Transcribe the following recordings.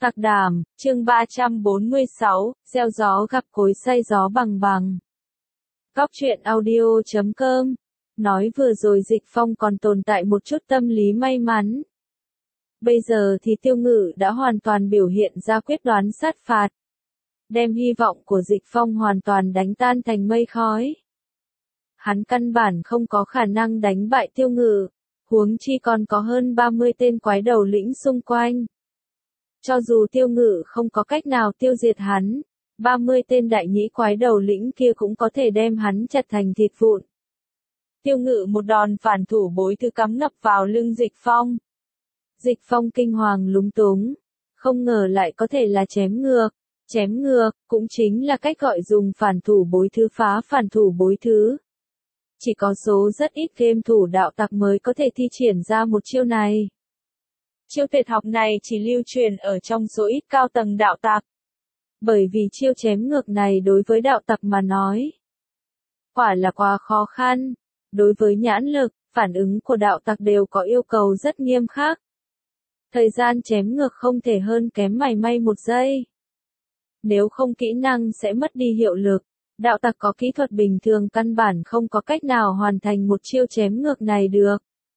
Tạc Đàm, chương 346, gieo gió gặp cối xay gió bằng bằng. Góc truyện audio.com. Nói vừa rồi Dịch Phong còn tồn tại một chút tâm lý may mắn. Bây giờ thì Tiêu Ngự đã hoàn toàn biểu hiện ra quyết đoán sát phạt. Đem hy vọng của Dịch Phong hoàn toàn đánh tan thành mây khói. Hắn căn bản không có khả năng đánh bại Tiêu Ngự, huống chi còn có hơn 30 tên quái đầu lĩnh xung quanh. Cho dù Tiêu Ngự không có cách nào tiêu diệt hắn, 30 tên đại nhĩ quái đầu lĩnh kia cũng có thể đem hắn chặt thành thịt vụn. Tiêu Ngự một đòn phản thủ bối thư cắm ngập vào lưng Dịch Phong. Dịch Phong kinh hoàng lúng túng, không ngờ lại có thể là chém ngược. Chém ngược, cũng chính là cách gọi dùng phản thủ bối thứ phá phản thủ bối thứ. Chỉ có số rất ít game thủ đạo tặc mới có thể thi triển ra một chiêu này. Chiêu tuyệt học này chỉ lưu truyền ở trong số ít cao tầng đạo tặc. Bởi vì chiêu chém ngược này đối với đạo tặc mà nói, quả là quá khó khăn. Đối với nhãn lực, phản ứng của đạo tặc đều có yêu cầu rất nghiêm khắc. Thời gian chém ngược không thể hơn kém mảy may một giây. Nếu không kỹ năng sẽ mất đi hiệu lực. Đạo tặc có kỹ thuật bình thường căn bản không có cách nào hoàn thành một chiêu chém ngược này được.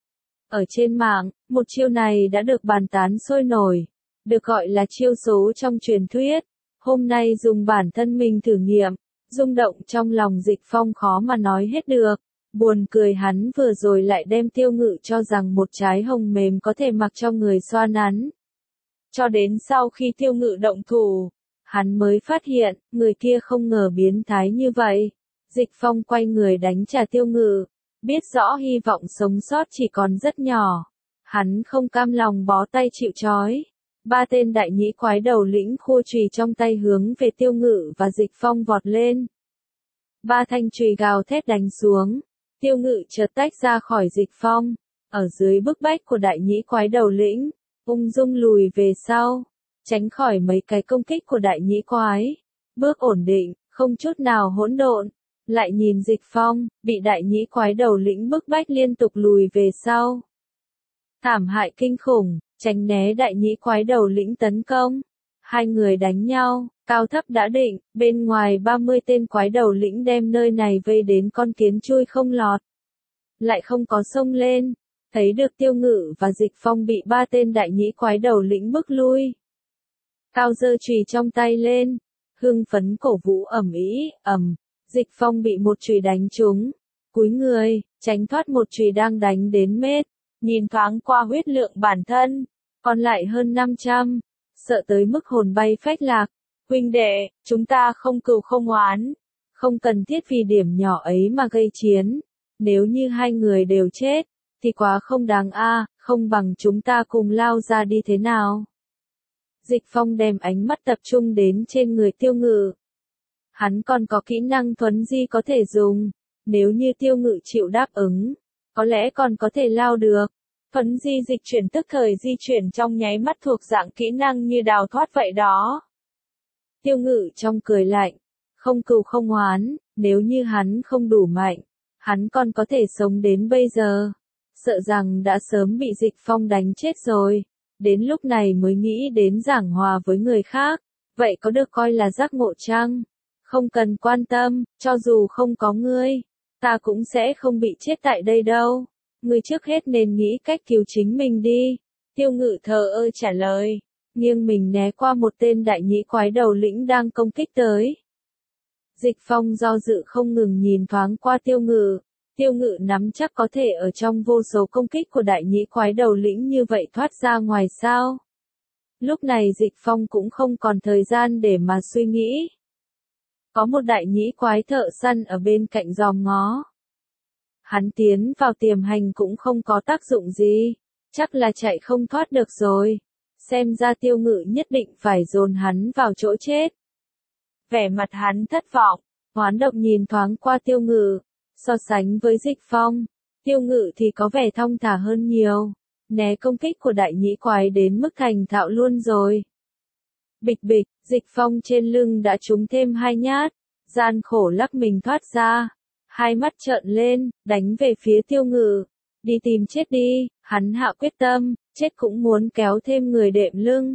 Ở trên mạng, một chiêu này đã được bàn tán sôi nổi, được gọi là chiêu số trong truyền thuyết. Hôm nay dùng bản thân mình thử nghiệm, rung động trong lòng Dịch Phong khó mà nói hết được. Buồn cười hắn vừa rồi lại đem Tiêu Ngự cho rằng một trái hồng mềm có thể mặc cho người xoa nắn. Cho đến sau khi Tiêu Ngự động thủ, hắn mới phát hiện, người kia không ngờ biến thái như vậy. Dịch Phong quay người đánh trả Tiêu Ngự, biết rõ hy vọng sống sót chỉ còn rất nhỏ. Hắn không cam lòng bó tay chịu trói. 3 tên đại nhĩ quái đầu lĩnh khua chùy trong tay hướng về Tiêu Ngự và Dịch Phong vọt lên. 3 thanh chùy gào thét đánh xuống. Tiêu Ngự chợt tách ra khỏi Dịch Phong, ở dưới bức bách của đại nhĩ quái đầu lĩnh, ung dung lùi về sau, tránh khỏi mấy cái công kích của đại nhĩ quái. Bước ổn định, không chút nào hỗn độn. Lại nhìn Dịch Phong, bị đại nhĩ quái đầu lĩnh bức bách liên tục lùi về sau. Thảm hại kinh khủng, tránh né đại nhĩ quái đầu lĩnh tấn công. Hai người đánh nhau, cao thấp đã định, bên ngoài 30 tên quái đầu lĩnh đem nơi này vây đến con kiến chui không lọt. Lại không có xông lên, thấy được Tiêu Ngự và Dịch Phong bị 3 tên đại nhĩ quái đầu lĩnh bức lui. Cao giơ chùy trong tay lên, hưng phấn cổ vũ ầm ĩ, Dịch Phong bị một chùy đánh trúng, cúi người, tránh thoát một chùy đang đánh đến mết, nhìn thoáng qua huyết lượng bản thân, còn lại hơn 500, sợ tới mức hồn bay phách lạc. Huynh đệ, chúng ta không cừu không oán, không cần thiết vì điểm nhỏ ấy mà gây chiến. Nếu như hai người đều chết, thì quá không đáng a, không bằng chúng ta cùng lao ra đi thế nào. Dịch Phong đem ánh mắt tập trung đến trên người Tiêu Ngự. Hắn còn có kỹ năng thuấn di có thể dùng, nếu như Tiêu Ngự chịu đáp ứng, có lẽ còn có thể lao được. Thuấn di dịch chuyển tức thời di chuyển trong nháy mắt thuộc dạng kỹ năng như đào thoát vậy đó. Tiêu Ngự trong cười lạnh, không cừu không oán, nếu như hắn không đủ mạnh, hắn còn có thể sống đến bây giờ. Sợ rằng đã sớm bị Dịch Phong đánh chết rồi, đến lúc này mới nghĩ đến giảng hòa với người khác, vậy có được coi là giác ngộ chăng? Không cần quan tâm, cho dù không có ngươi, ta cũng sẽ không bị chết tại đây đâu. Ngươi trước hết nên nghĩ cách cứu chính mình đi. Tiêu Ngự thờ ơ trả lời, nghiêng mình né qua một tên đại nhĩ quái đầu lĩnh đang công kích tới. Dịch Phong do dự không ngừng nhìn thoáng qua Tiêu Ngự. Tiêu Ngự nắm chắc có thể ở trong vô số công kích của đại nhĩ quái đầu lĩnh như vậy thoát ra ngoài sao? Lúc này Dịch Phong cũng không còn thời gian để mà suy nghĩ. Có một đại nhĩ quái thợ săn ở bên cạnh giòm ngó. Hắn tiến vào tiềm hành cũng không có tác dụng gì, chắc là chạy không thoát được rồi. Xem ra Tiêu Ngự nhất định phải dồn hắn vào chỗ chết. Vẻ mặt hắn thất vọng, oán độc nhìn thoáng qua Tiêu Ngự, so sánh với Dịch Phong, Tiêu Ngự thì có vẻ thong thả hơn nhiều, né công kích của đại nhĩ quái đến mức thành thạo luôn rồi. Bịch bịch, Dịch Phong trên lưng đã trúng thêm 2 nhát, gian khổ lắc mình thoát ra, hai mắt trợn lên, đánh về phía Tiêu Ngự. Đi tìm chết đi, hắn hạ quyết tâm, chết cũng muốn kéo thêm người đệm lưng.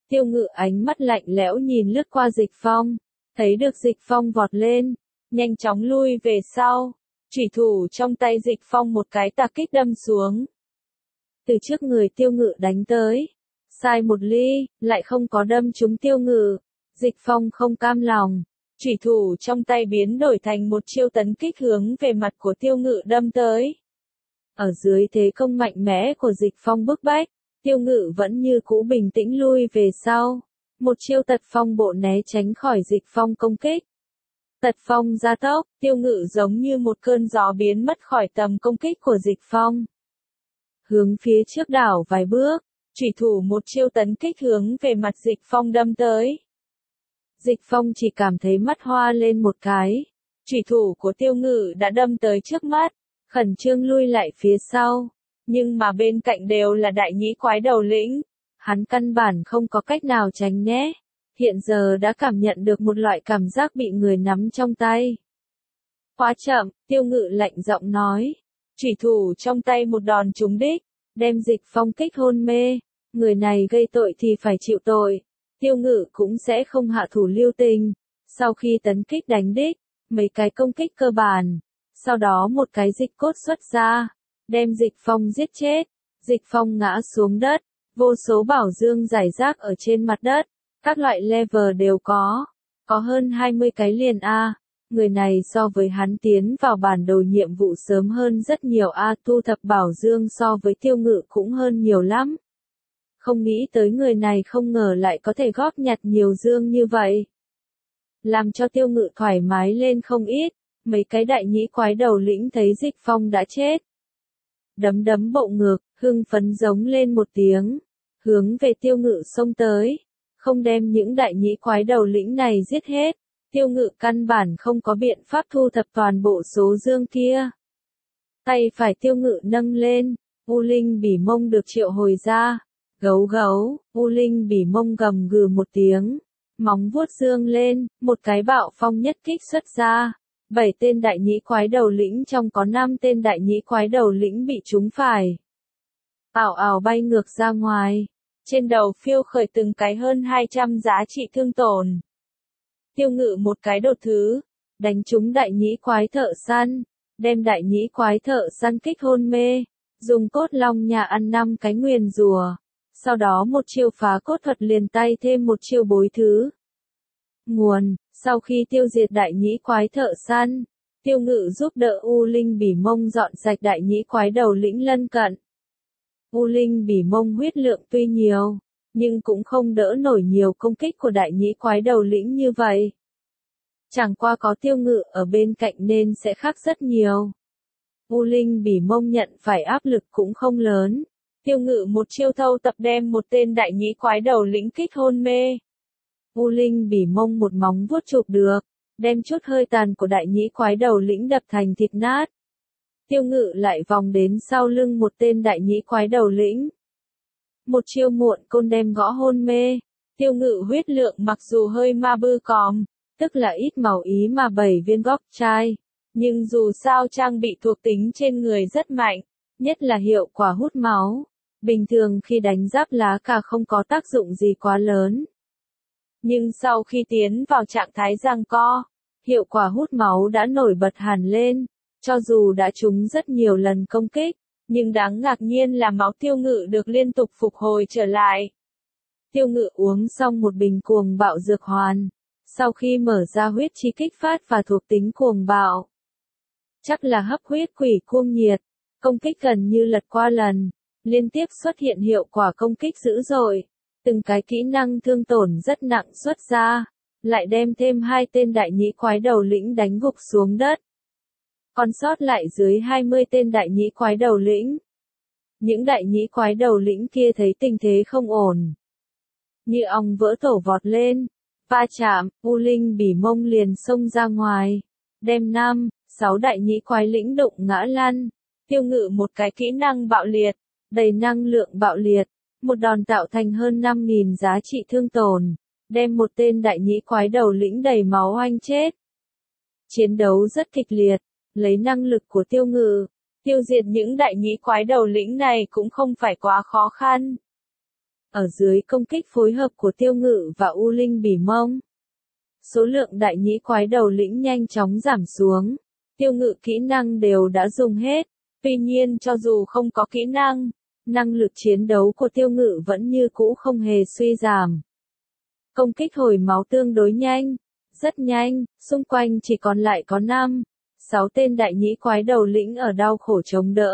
Tiêu Ngự ánh mắt lạnh lẽo nhìn lướt qua Dịch Phong, thấy được Dịch Phong vọt lên, nhanh chóng lui về sau, chủy thủ trong tay Dịch Phong một cái tà kích đâm xuống. Từ trước người Tiêu Ngự đánh tới, sai một ly, lại không có đâm trúng Tiêu Ngự. Dịch Phong không cam lòng, chủy thủ trong tay biến đổi thành một chiêu tấn kích hướng về mặt của Tiêu Ngự đâm tới. Ở dưới thế công mạnh mẽ của Dịch Phong bức bách, Tiêu Ngự vẫn như cũ bình tĩnh lui về sau. Một chiêu tật phong bộ né tránh khỏi Dịch Phong công kích. Tật phong gia tốc, Tiêu Ngự giống như một cơn gió biến mất khỏi tầm công kích của Dịch Phong. Hướng phía trước đảo vài bước, chủy thủ một chiêu tấn kích hướng về mặt Dịch Phong đâm tới. Dịch Phong chỉ cảm thấy mắt hoa lên một cái. Chủy thủ của Tiêu Ngự đã đâm tới trước mắt, khẩn trương lui lại phía sau. Nhưng mà bên cạnh đều là đại nhĩ quái đầu lĩnh. Hắn căn bản không có cách nào tránh né. Hiện giờ đã cảm nhận được một loại cảm giác bị người nắm trong tay. Quá chậm, Tiêu Ngự lạnh giọng nói. Chủy thủ trong tay một đòn trúng đích, đem Dịch Phong kích hôn mê. Người này gây tội thì phải chịu tội. Tiêu Ngự cũng sẽ không hạ thủ lưu tình. Sau khi tấn kích đánh đích, mấy cái công kích cơ bản. Sau đó một cái dịch cốt xuất ra, đem Dịch Phong giết chết. Dịch Phong ngã xuống đất, vô số bảo dương rải rác ở trên mặt đất. Các loại level đều có hơn 20 cái liền A. Người này so với hắn tiến vào bản đồ nhiệm vụ sớm hơn rất nhiều A, thu thập bảo dương so với Tiêu Ngự cũng hơn nhiều lắm. Không nghĩ tới người này không ngờ lại có thể góp nhặt nhiều dương như vậy. Làm cho Tiêu Ngự thoải mái lên không ít, mấy cái đại nhĩ quái đầu lĩnh thấy Dịch Phong đã chết. Đấm đấm bộ ngực, hưng phấn giống lên một tiếng, hướng về Tiêu Ngự xông tới. Không đem những đại nhĩ quái đầu lĩnh này giết hết, Tiêu Ngự căn bản không có biện pháp thu thập toàn bộ số dương kia. Tay phải Tiêu Ngự nâng lên, U Linh Bỉ Mông được triệu hồi ra. Gấu gấu, U Linh Bỉ Mông gầm gừ một tiếng, móng vuốt dương lên, một cái bạo phong nhất kích xuất ra. 7 tên đại nhĩ quái đầu lĩnh trong có 5 tên đại nhĩ quái đầu lĩnh bị trúng phải. Ảo ảo bay ngược ra ngoài. Trên đầu phiêu khởi từng cái hơn 200 giá trị thương tổn. Tiêu Ngự một cái đột thứ, đánh trúng đại nhĩ quái thợ săn, đem đại nhĩ quái thợ săn kích hôn mê, dùng cốt long nhà ăn 5 cái nguyền rùa, sau đó một chiêu phá cốt thuật liền tay thêm một chiêu bối thứ. Nguồn, sau khi tiêu diệt đại nhĩ quái thợ săn, Tiêu Ngự giúp đỡ U Linh Bỉ Mông dọn sạch đại nhĩ quái đầu lĩnh lân cận. U Linh Bỉ Mông huyết lượng tuy nhiều, nhưng cũng không đỡ nổi nhiều công kích của đại nhĩ quái đầu lĩnh như vậy. Chẳng qua có Tiêu Ngự ở bên cạnh nên sẽ khác rất nhiều. U Linh Bỉ Mông nhận phải áp lực cũng không lớn. Tiêu Ngự một chiêu thâu tập đem một tên đại nhĩ quái đầu lĩnh kích hôn mê. U Linh Bỉ Mông một móng vuốt chụp được, đem chút hơi tàn của đại nhĩ quái đầu lĩnh đập thành thịt nát. Tiêu Ngự lại vòng đến sau lưng một tên đại nhĩ quái đầu lĩnh. Một chiêu muộn côn đem gõ hôn mê. Tiêu Ngự huyết lượng mặc dù hơi ma bư còm, tức là ít màu ý mà 7 viên góc chai, nhưng dù sao trang bị thuộc tính trên người rất mạnh, nhất là hiệu quả hút máu. Bình thường khi đánh giáp lá cà không có tác dụng gì quá lớn. Nhưng sau khi tiến vào trạng thái giằng co, hiệu quả hút máu đã nổi bật hẳn lên. Cho dù đã trúng rất nhiều lần công kích, nhưng đáng ngạc nhiên là máu Tiêu Ngự được liên tục phục hồi trở lại. Tiêu Ngự uống xong một bình cuồng bạo dược hoàn, sau khi mở ra huyết chi kích phát và thuộc tính cuồng bạo. Chắc là hấp huyết quỷ cuồng nhiệt, công kích gần như lật qua lần, liên tiếp xuất hiện hiệu quả công kích dữ dội. Từng cái kỹ năng thương tổn rất nặng xuất ra, lại đem thêm 2 tên đại nhĩ quái đầu lĩnh đánh gục xuống đất. Còn sót lại dưới 20 tên đại nhĩ quái đầu lĩnh. Những đại nhĩ quái đầu lĩnh kia thấy tình thế không ổn, như ong vỡ tổ vọt lên, va chạm, U Linh Bỉ Mông liền xông ra ngoài, đem 5-6 đại nhĩ quái lĩnh đụng ngã lăn. Tiêu Ngự một cái kỹ năng bạo liệt, đầy năng lượng bạo liệt, một đòn tạo thành hơn 5.000 giá trị thương tổn, đem một tên đại nhĩ quái đầu lĩnh đầy máu oanh chết. Chiến đấu rất kịch liệt, lấy năng lực của Tiêu Ngự, tiêu diệt những đại nhĩ quái đầu lĩnh này cũng không phải quá khó khăn. ở dưới công kích phối hợp của Tiêu Ngự và U Linh Bỉ Mông. Số lượng đại nhĩ quái đầu lĩnh nhanh chóng giảm xuống, Tiêu Ngự kỹ năng đều đã dùng hết, tuy nhiên cho dù không có kỹ năng, năng lực chiến đấu của Tiêu Ngự vẫn như cũ không hề suy giảm. Công kích hồi máu tương đối nhanh, rất nhanh, xung quanh chỉ còn lại có 5, 6 tên đại nhĩ quái đầu lĩnh ở đau khổ chống đỡ.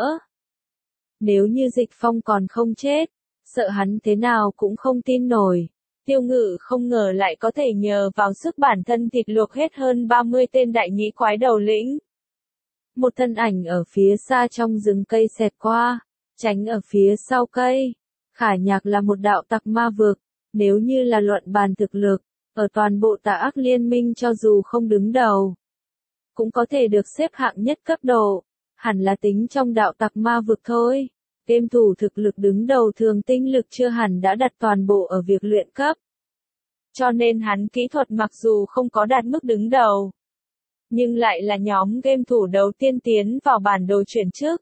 Nếu như Dịch Phong còn không chết, sợ hắn thế nào cũng không tin nổi. Tiêu Ngự không ngờ lại có thể nhờ vào sức bản thân thịt luộc hết hơn 30 tên đại nhĩ quái đầu lĩnh. Một thân ảnh ở phía xa trong rừng cây xẹt qua, tránh ở phía sau cây. Khả Nhạc là một đạo tặc ma vực, nếu như là luận bàn thực lực, ở toàn bộ Tà Ác Liên Minh cho dù không đứng đầu, cũng có thể được xếp hạng nhất cấp độ, hẳn là tính trong đạo tặc ma vực thôi. Game thủ thực lực đứng đầu thường tinh lực chưa hẳn đã đặt toàn bộ ở việc luyện cấp. Cho nên hắn kỹ thuật mặc dù không có đạt mức đứng đầu, nhưng lại là nhóm game thủ đầu tiên tiến vào bản đồ chuyển chức.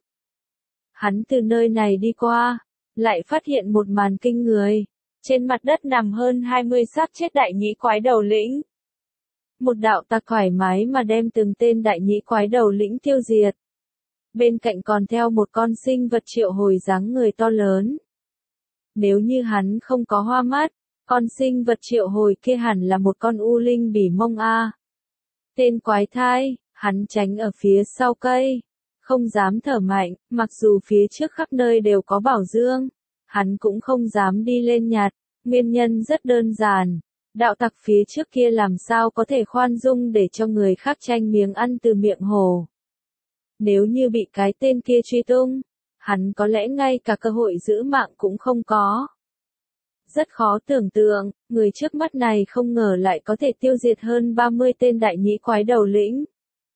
Hắn từ nơi này đi qua, lại phát hiện một màn kinh người. Trên mặt đất nằm hơn 20 xác chết đại nhĩ quái đầu lĩnh. Một đạo tặc thoải mái mà đem từng tên đại nhĩ quái đầu lĩnh tiêu diệt. Bên cạnh còn theo một con sinh vật triệu hồi dáng người to lớn. Nếu như hắn không có hoa mắt, con sinh vật triệu hồi kia hẳn là một con U Linh Bỉ Mông A. Tên quái thai, hắn tránh ở phía sau cây, không dám thở mạnh, mặc dù phía trước khắp nơi đều có bảo dương, hắn cũng không dám đi lên nhặt, nguyên nhân rất đơn giản, đạo tặc phía trước kia làm sao có thể khoan dung để cho người khác tranh miếng ăn từ miệng hổ. Nếu như bị cái tên kia truy tung, hắn có lẽ ngay cả cơ hội giữ mạng cũng không có. Rất khó tưởng tượng, người trước mắt này không ngờ lại có thể tiêu diệt hơn 30 tên đại nhĩ quái đầu lĩnh.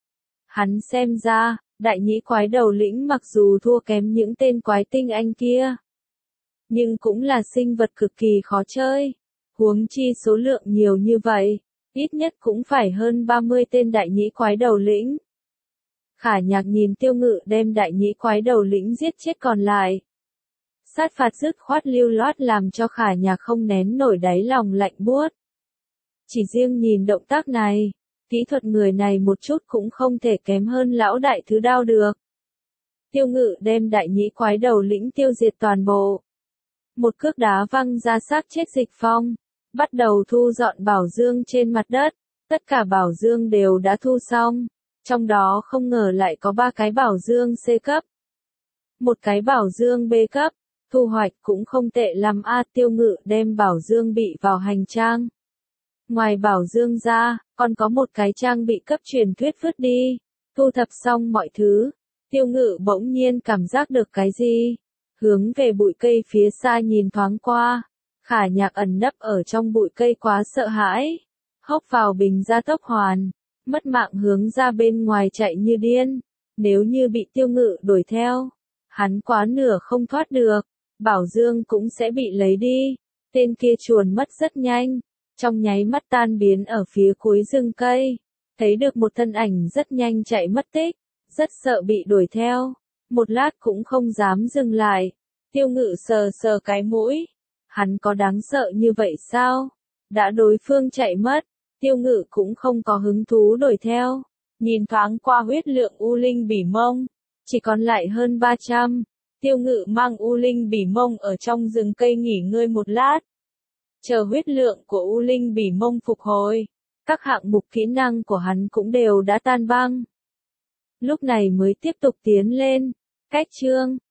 Hắn xem ra, đại nhĩ quái đầu lĩnh mặc dù thua kém những tên quái tinh anh kia, nhưng cũng là sinh vật cực kỳ khó chơi. Huống chi số lượng nhiều như vậy, ít nhất cũng phải hơn 30 tên đại nhĩ quái đầu lĩnh. Khả Nhạc nhìn Tiêu Ngự đem đại nhĩ quái đầu lĩnh giết chết còn lại. Sát phạt dứt khoát lưu loát làm cho Khả Nhạc không nén nổi đáy lòng lạnh buốt. Chỉ riêng nhìn động tác này, kỹ thuật người này một chút cũng không thể kém hơn lão đại thứ đao được. Tiêu Ngự đem đại nhĩ quái đầu lĩnh tiêu diệt toàn bộ. Một cước đá văng ra xác chết Dịch Phong, bắt đầu thu dọn bảo dương trên mặt đất, tất cả bảo dương đều đã thu xong, trong đó không ngờ lại có 3 cái bảo dương C cấp, một cái bảo dương B cấp, thu hoạch cũng không tệ lắm a. Tiêu Ngự đem bảo dương bị vào hành trang. Ngoài bảo dương ra, còn có một cái trang bị cấp truyền thuyết vứt đi, thu thập xong mọi thứ, Tiêu Ngự bỗng nhiên cảm giác được cái gì. Hướng về bụi cây phía xa nhìn thoáng qua, Khả Nhạc ẩn nấp ở trong bụi cây quá sợ hãi, hốc vào bình gia tốc hoàn, mất mạng hướng ra bên ngoài chạy như điên. Nếu như bị Tiêu Ngự đuổi theo, hắn quá nửa không thoát được, bảo dương cũng sẽ bị lấy đi. Tên kia chuồn mất rất nhanh, trong nháy mắt tan biến ở phía cuối rừng cây, thấy được một thân ảnh rất nhanh chạy mất tích, rất sợ bị đuổi theo. Một lát cũng không dám dừng lại. Tiêu Ngự sờ sờ cái mũi. Hắn có đáng sợ như vậy sao? Đã đối phương chạy mất, Tiêu Ngự cũng không có hứng thú đuổi theo. Nhìn thoáng qua huyết lượng U Linh Bỉ Mông, chỉ còn lại hơn 300. Tiêu Ngự mang U Linh Bỉ Mông ở trong rừng cây nghỉ ngơi một lát. Chờ huyết lượng của U Linh Bỉ Mông phục hồi, các hạng mục kỹ năng của hắn cũng đều đã tan băng. Lúc này mới tiếp tục tiến lên. Cách chương